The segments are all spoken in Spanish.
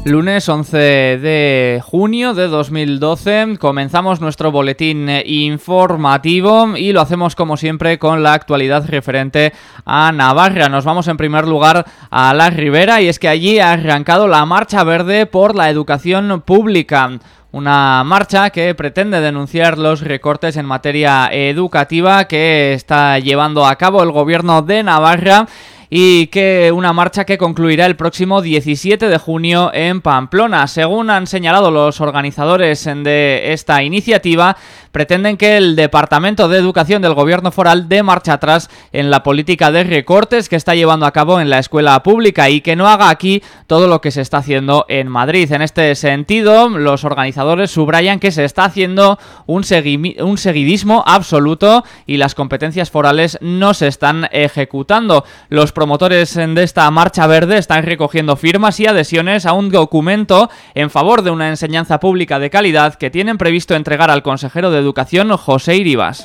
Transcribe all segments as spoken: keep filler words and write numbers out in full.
Lunes once de junio de dos mil doce, comenzamos nuestro boletín informativo y lo hacemos como siempre con la actualidad referente a Navarra. Nos vamos en primer lugar a la Ribera y es que allí ha arrancado la Marcha Verde por la Educación Pública. Una marcha que pretende denunciar los recortes en materia educativa que está llevando a cabo el gobierno de Navarra y que una marcha que concluirá el próximo diecisiete de junio en Pamplona. Según han señalado los organizadores de esta iniciativa, pretenden que el Departamento de Educación del Gobierno Foral dé marcha atrás en la política de recortes que está llevando a cabo en la escuela pública y que no haga aquí todo lo que se está haciendo en Madrid. En este sentido, los organizadores subrayan que se está haciendo un, segui- un seguidismo absoluto y las competencias forales no se están ejecutando. Los promotores de esta marcha verde están recogiendo firmas y adhesiones a un documento en favor de una enseñanza pública de calidad que tienen previsto entregar al consejero de Educación, José Iribas.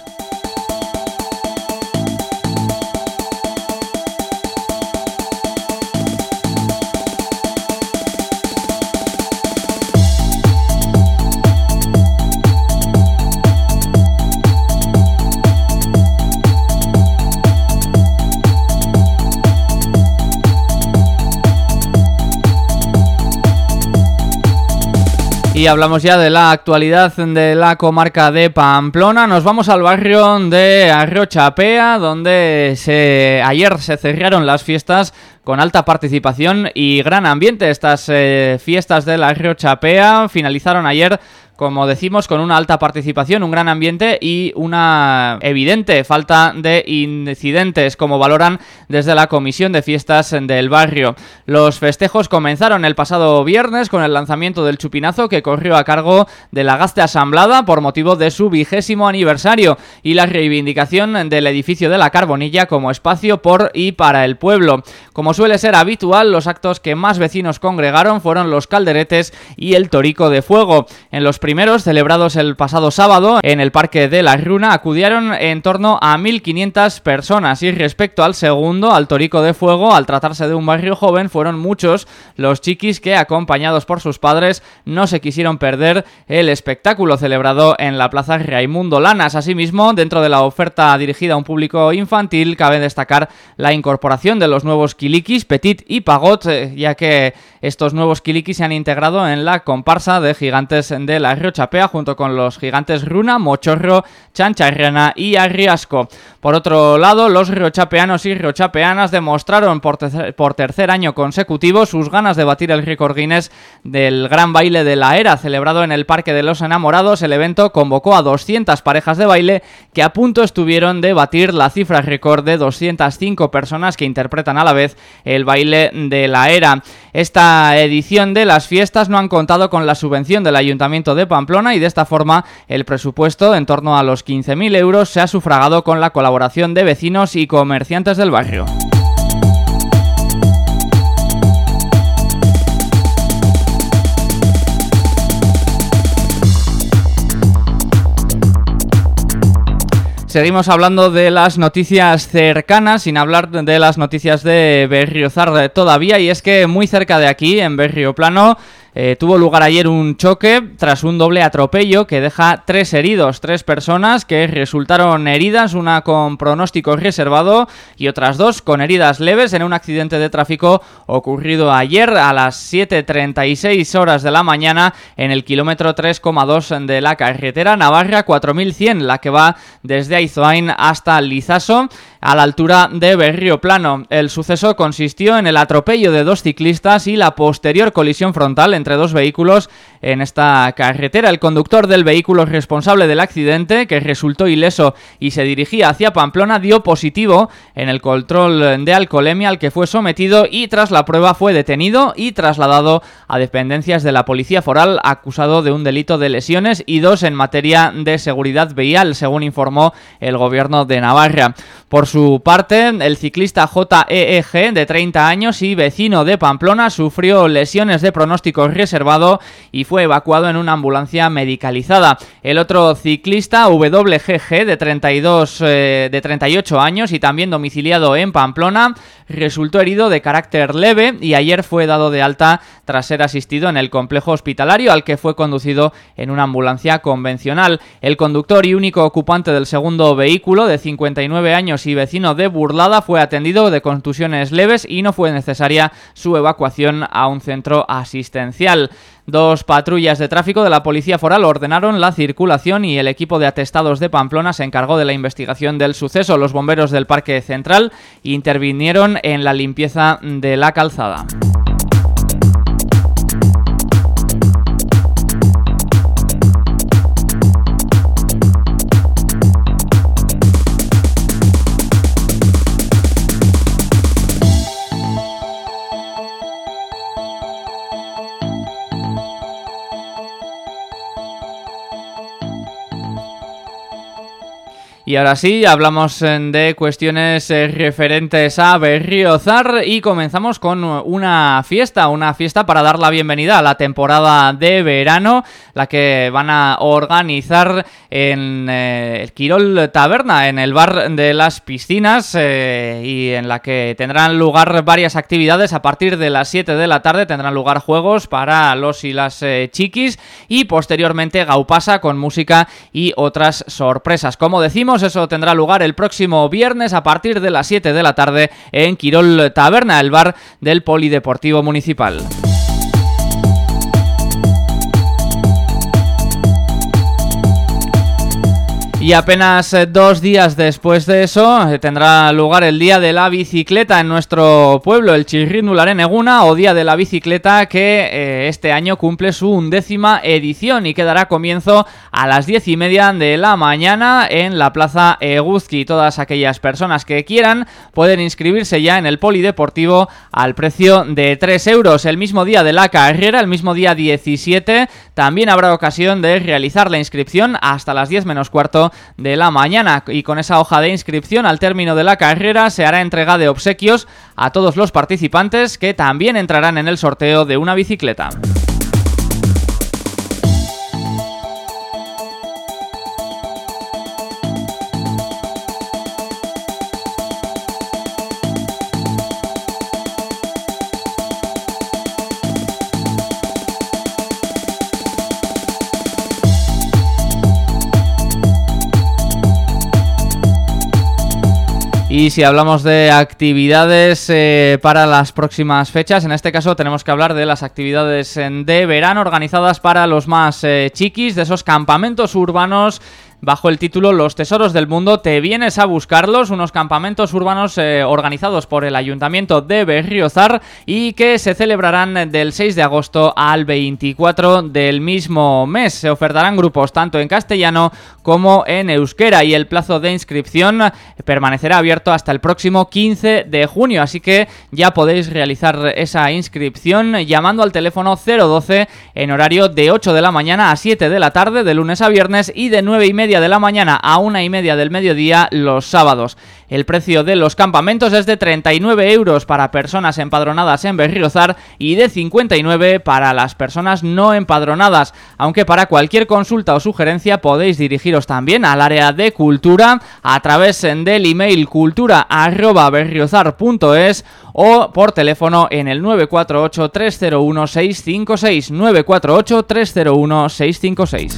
Y hablamos ya de la actualidad de la comarca de Pamplona. Nos vamos al barrio de Arrochapea, donde se, ayer se cerraron las fiestas con alta participación y gran ambiente. Estas eh, fiestas de la Arrochapea finalizaron ayer, como decimos, con una alta participación, un gran ambiente y una evidente falta de incidentes, como valoran desde la Comisión de Fiestas del barrio. Los festejos comenzaron el pasado viernes con el lanzamiento del chupinazo que corrió a cargo de la Gaste Asamblada por motivo de su vigésimo aniversario y la reivindicación del edificio de la Carbonilla como espacio por y para el pueblo. Como suele ser habitual, los actos que más vecinos congregaron fueron los calderetes y el torico de fuego. En los primeros, celebrados el pasado sábado en el Parque de la Runa, acudieron en torno a mil quinientas personas y respecto al segundo, al Torico de Fuego, al tratarse de un barrio joven, fueron muchos los chiquis que, acompañados por sus padres, no se quisieron perder el espectáculo celebrado en la Plaza Raimundo Lanas. Asimismo, dentro de la oferta dirigida a un público infantil, cabe destacar la incorporación de los nuevos quilikis, Petit y Pagot, ya que estos nuevos quilikis se han integrado en la comparsa de gigantes de la Arrochapea junto con los gigantes Runa, Mochorro, Chancharrena y Arriasco. Por otro lado, los riochapeanos y riochapeanas demostraron por, tercer, por tercer año consecutivo sus ganas de batir el récord Guinness del Gran Baile de la Era, celebrado en el Parque de los Enamorados. El evento convocó a doscientas parejas de baile que a punto estuvieron de batir la cifra récord de doscientas cinco personas que interpretan a la vez el baile de la Era. Esta edición de las fiestas no han contado con la subvención del Ayuntamiento de Pamplona y de esta forma el presupuesto, en torno a los quince mil euros, se ha sufragado con la colaboración de vecinos y comerciantes del barrio. Seguimos hablando de las noticias cercanas, sin hablar de las noticias de Berriozar todavía, y es que muy cerca de aquí, en Berrioplano, Eh, tuvo lugar ayer un choque tras un doble atropello que deja tres heridos, tres personas que resultaron heridas, una con pronóstico reservado y otras dos con heridas leves en un accidente de tráfico ocurrido ayer a las siete treinta y seis horas de la mañana en el kilómetro tres coma dos de la carretera Navarra cuatro mil cien, la que va desde Aizoain hasta Lizaso, a la altura de Berrioplano. El suceso consistió en el atropello de dos ciclistas y la posterior colisión frontal entre dos vehículos en esta carretera. El conductor del vehículo responsable del accidente, que resultó ileso y se dirigía hacia Pamplona, dio positivo en el control de alcoholemia al que fue sometido y tras la prueba fue detenido y trasladado a dependencias de la Policía Foral acusado de un delito de lesiones y dos en materia de seguridad vial, según informó el gobierno de Navarra. Por su su parte, el ciclista J E E G, de treinta años y vecino de Pamplona, sufrió lesiones de pronóstico reservado y fue evacuado en una ambulancia medicalizada. El otro ciclista, W G G, de treinta y dos, eh, de treinta y ocho años y también domiciliado en Pamplona, resultó herido de carácter leve y ayer fue dado de alta tras ser asistido en el complejo hospitalario al que fue conducido en una ambulancia convencional. El conductor y único ocupante del segundo vehículo, de cincuenta y nueve años y vecino de Burlada, fue atendido de contusiones leves y no fue necesaria su evacuación a un centro asistencial. Dos patrullas de tráfico de la Policía Foral ordenaron la circulación y el equipo de atestados de Pamplona se encargó de la investigación del suceso. Los bomberos del Parque Central intervinieron en la limpieza de la calzada. Y ahora sí, hablamos de cuestiones referentes a Berriozar y comenzamos con una fiesta, una fiesta para dar la bienvenida a la temporada de verano, la que van a organizar en eh, el Quirol Taberna, en el bar de las piscinas, eh, y en la que tendrán lugar varias actividades. A partir de las siete de la tarde tendrán lugar juegos para los y las eh, chiquis y posteriormente gaupasa con música y otras sorpresas. Como decimos, eso tendrá lugar el próximo viernes a partir de las siete de la tarde en Quirol Taberna, el bar del Polideportivo Municipal. Y apenas dos días después de eso tendrá lugar el Día de la Bicicleta en nuestro pueblo, el Txirrindularen Eguna, o Día de la Bicicleta, que eh, este año cumple su undécima edición y que dará comienzo a las diez y media de la mañana en la Plaza Eguzki. Todas aquellas personas que quieran pueden inscribirse ya en el Polideportivo al precio de tres euros. El mismo día de la carrera, el mismo día diecisiete, también habrá ocasión de realizar la inscripción hasta las diez menos cuarto de la mañana, y con esa hoja de inscripción al término de la carrera se hará entrega de obsequios a todos los participantes, que también entrarán en el sorteo de una bicicleta. Y si hablamos de actividades eh, para las próximas fechas, en este caso tenemos que hablar de las actividades de verano organizadas para los más eh, chiquis, de esos campamentos urbanos bajo el título Los Tesoros del Mundo. Te vienes a buscarlos, unos campamentos urbanos eh, organizados por el Ayuntamiento de Berriozar y que se celebrarán del seis de agosto al veinticuatro del mismo mes. Se ofertarán grupos tanto en castellano como en euskera y el plazo de inscripción permanecerá abierto hasta el próximo quince de junio, así que ya podéis realizar esa inscripción llamando al teléfono cero doce en horario de ocho de la mañana a siete de la tarde de lunes a viernes y de nueve y media de la mañana a una y media del mediodía los sábados. El precio de los campamentos es de treinta y nueve euros para personas empadronadas en Berriozar y de cincuenta y nueve para las personas no empadronadas, aunque para cualquier consulta o sugerencia podéis dirigiros también al área de cultura a través del email cultura arroba berriozar punto es o por teléfono en el nueve cuatro ocho tres cero uno seis cinco seis, nueve cuatro ocho tres cero uno seis cinco seis.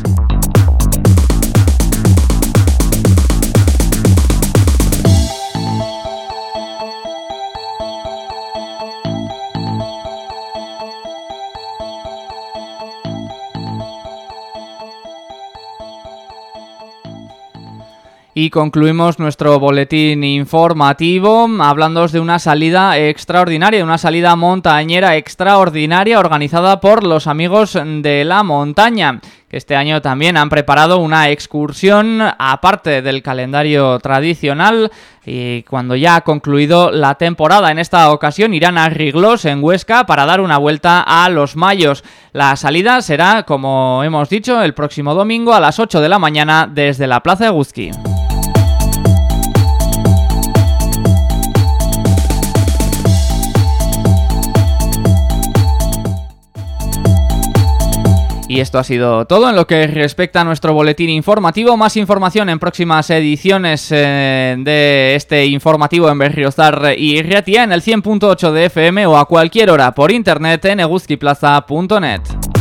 Y concluimos nuestro boletín informativo hablándoos de una salida extraordinaria, una salida montañera extraordinaria organizada por los amigos de la montaña, que este año también han preparado una excursión aparte del calendario tradicional y cuando ya ha concluido la temporada. En esta ocasión irán a Riglós, en Huesca, para dar una vuelta a los Mayos. La salida será, como hemos dicho, el próximo domingo a las ocho de la mañana desde la Plaza Eguzki. Y esto ha sido todo en lo que respecta a nuestro boletín informativo. Más información en próximas ediciones eh, de este informativo en Berriozar y Ratia en el cien punto ocho de F M o a cualquier hora por internet en eguzkiplaza punto net.